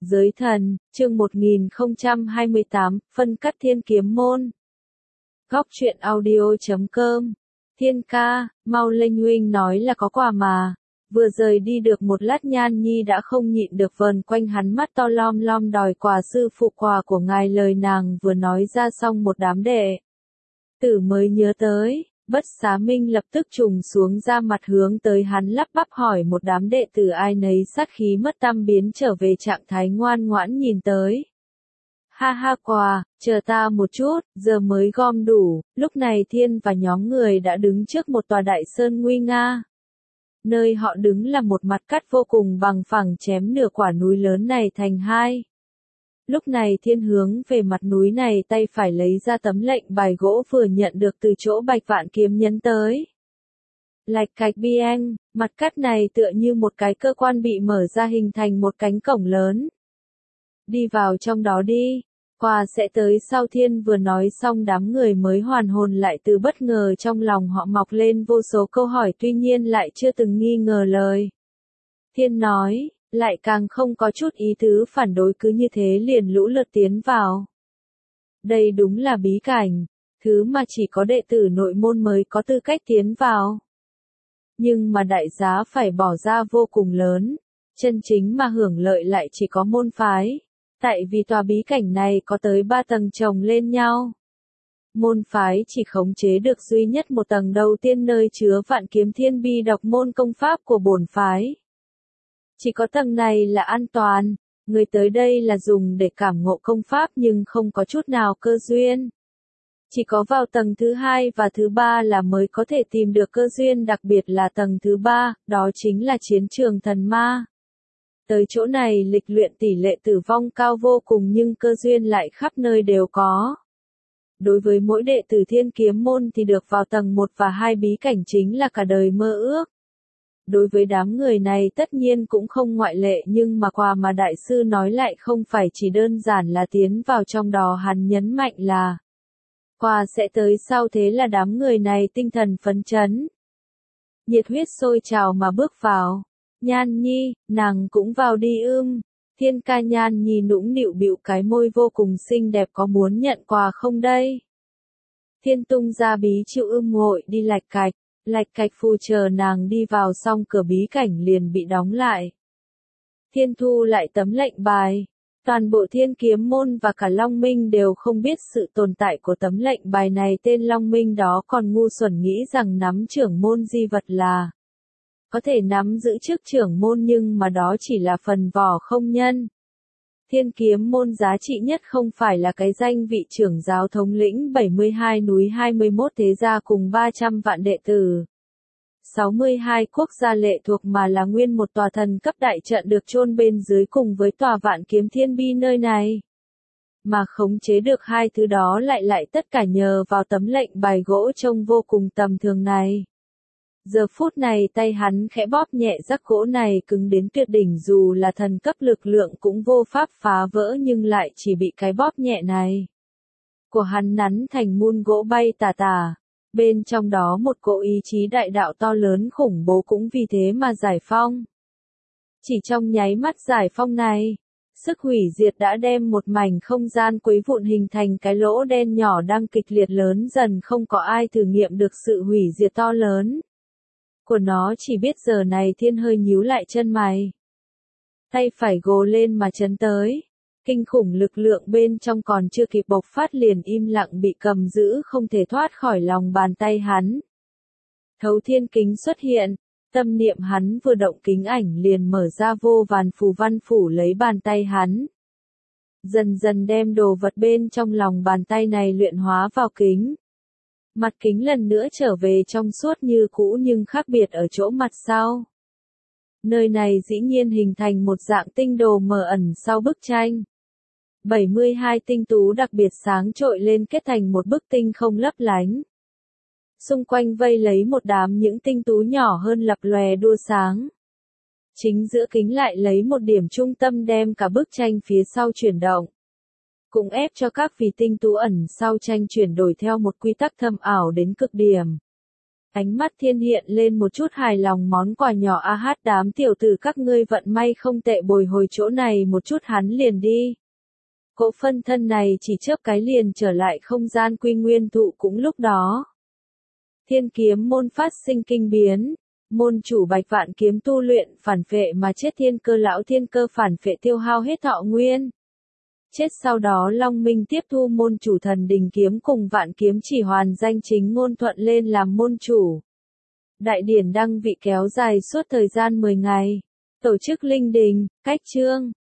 Giới thần, chương 1028, phân cắt thiên kiếm môn. Góc truyện audio.com. Thiên ca, mau lên, huynh nói là có quà mà. Vừa rời đi được một lát Nhan Nhi đã không nhịn được vờn quanh hắn, mắt to lom lom đòi quà. Sư phụ, quà của ngài. Lời nàng vừa nói ra xong, một đám đệ tử mới nhớ tới. Bất Xá Minh lập tức trùng xuống ra mặt hướng tới hắn, lắp bắp hỏi. Một đám đệ tử ai nấy sát khí mất tăm, biến trở về trạng thái ngoan ngoãn nhìn tới. Ha ha, quà, chờ ta một chút, giờ mới gom đủ. Lúc này Thiên và nhóm người đã đứng trước một tòa đại sơn nguy nga. Nơi họ đứng là một mặt cắt vô cùng bằng phẳng, chém nửa quả núi lớn này thành hai. Lúc này Thiên hướng về mặt núi này, tay phải lấy ra tấm lệnh bài gỗ vừa nhận được từ chỗ Bạch Vạn Kiếm nhấn tới. Lạch cạch bieng, mặt cắt này tựa như một cái cơ quan bị mở ra, hình thành một cánh cổng lớn. Đi vào trong đó đi, quà sẽ tới sau. Thiên vừa nói xong, đám người mới hoàn hồn lại từ bất ngờ, trong lòng họ mọc lên vô số câu hỏi, tuy nhiên lại chưa từng nghi ngờ lời Thiên nói, lại càng không có chút ý tứ phản đối, cứ như thế liền lũ lượt tiến vào. Đây đúng là bí cảnh, thứ mà chỉ có đệ tử nội môn mới có tư cách tiến vào. Nhưng mà đại giá phải bỏ ra vô cùng lớn, chân chính mà hưởng lợi lại chỉ có môn phái. Tại vì tòa bí cảnh này có tới 3 tầng chồng lên nhau. Môn phái chỉ khống chế được duy nhất một tầng đầu tiên, nơi chứa Vạn Kiếm Thiên Bi độc môn công pháp của bổn phái. Chỉ có tầng này là an toàn, người tới đây là dùng để cảm ngộ công pháp nhưng không có chút nào cơ duyên. Chỉ có vào tầng thứ 2 và thứ 3 là mới có thể tìm được cơ duyên, đặc biệt là tầng thứ 3, đó chính là chiến trường thần ma. Tới chỗ này lịch luyện tỷ lệ tử vong cao vô cùng, nhưng cơ duyên lại khắp nơi đều có. Đối với mỗi đệ tử Thiên Kiếm môn thì được vào tầng 1 và 2 bí cảnh chính là cả đời mơ ước. Đối với đám người này tất nhiên cũng không ngoại lệ, nhưng mà quà mà đại sư nói lại không phải chỉ đơn giản là tiến vào trong đó, hắn nhấn mạnh là quà sẽ tới sau. Thế là đám người này tinh thần phấn chấn, nhiệt huyết sôi trào mà bước vào. Nhan Nhi, nàng cũng vào đi ưm. Thiên ca. Nhan Nhi nũng nịu bĩu cái môi vô cùng xinh đẹp, có muốn nhận quà không đây? Thiên tung ra bí chịu ngội đi. Lạch cạch phù chờ nàng đi vào xong, cửa bí cảnh liền bị đóng lại. Thiên thu lại tấm lệnh bài. Toàn bộ Thiên Kiếm môn và cả Long Minh đều không biết sự tồn tại của tấm lệnh bài này. Tên Long Minh đó còn ngu xuẩn nghĩ rằng nắm trưởng môn di vật là có thể nắm giữ chức trưởng môn, nhưng mà đó chỉ là phần vỏ không nhân. Thiên Kiếm môn giá trị nhất không phải là cái danh vị trưởng giáo thống lĩnh 72 núi 21 thế gia cùng 300 vạn đệ tử, 62 quốc gia lệ thuộc, mà là nguyên một tòa thần cấp đại trận được chôn bên dưới cùng với tòa Vạn Kiếm Thiên Bi nơi này. Mà khống chế được hai thứ đó lại tất cả nhờ vào tấm lệnh bài gỗ trông vô cùng tầm thường này. Giờ phút này tay hắn khẽ bóp nhẹ, rắc gỗ này cứng đến tuyệt đỉnh, dù là thần cấp lực lượng cũng vô pháp phá vỡ, nhưng lại chỉ bị cái bóp nhẹ này của hắn nắn thành muôn gỗ bay tà tà. Bên trong đó một cỗ ý chí đại đạo to lớn khủng bố cũng vì thế mà giải phong. Chỉ trong nháy mắt giải phong này, sức hủy diệt đã đem một mảnh không gian quấy vụn, hình thành cái lỗ đen nhỏ đang kịch liệt lớn dần. Không có ai thử nghiệm được sự hủy diệt to lớn của nó, chỉ biết giờ này Thiên hơi nhíu lại chân mày, tay phải gồ lên mà chấn tới. Kinh khủng lực lượng bên trong còn chưa kịp bộc phát liền im lặng bị cầm giữ, không thể thoát khỏi lòng bàn tay hắn. Thấu Thiên Kính xuất hiện, tâm niệm hắn vừa động, kính ảnh liền mở ra, vô vàn phù văn phủ lấy bàn tay hắn. Dần dần đem đồ vật bên trong lòng bàn tay này luyện hóa vào kính. Mặt kính lần nữa trở về trong suốt như cũ, nhưng khác biệt ở chỗ mặt sau. Nơi này dĩ nhiên hình thành một dạng tinh đồ mờ ẩn sau bức tranh. 72 tinh tú đặc biệt sáng trội lên, kết thành một bức tinh không lấp lánh. Xung quanh vây lấy một đám những tinh tú nhỏ hơn lập lòe đua sáng. Chính giữa kính lại lấy một điểm trung tâm đem cả bức tranh phía sau chuyển động. Cũng ép cho các vì tinh tú ẩn sau tranh chuyển đổi theo một quy tắc thâm ảo đến cực điểm. Ánh mắt Thiên hiện lên một chút hài lòng, món quà nhỏ a hát, đám tiểu tử các ngươi vận may không tệ, bồi hồi chỗ này một chút hắn liền đi. Cỗ phân thân này chỉ chớp cái liền trở lại không gian quy nguyên thụ. Cũng lúc đó, Thiên kiếm môn phát sinh kinh biến. Môn chủ Bạch Vạn kiếm tu luyện phản phệ mà chết, thiên cơ lão thiên cơ phản phệ tiêu hao hết thọ nguyên. Chết sau đó Long Minh tiếp thu môn chủ Thần Đình kiếm cùng Vạn kiếm chỉ hoàn, danh chính ngôn thuận lên làm môn chủ. Đại điển đăng vị kéo dài suốt thời gian 10 ngày. Tổ chức linh đình, cách chương.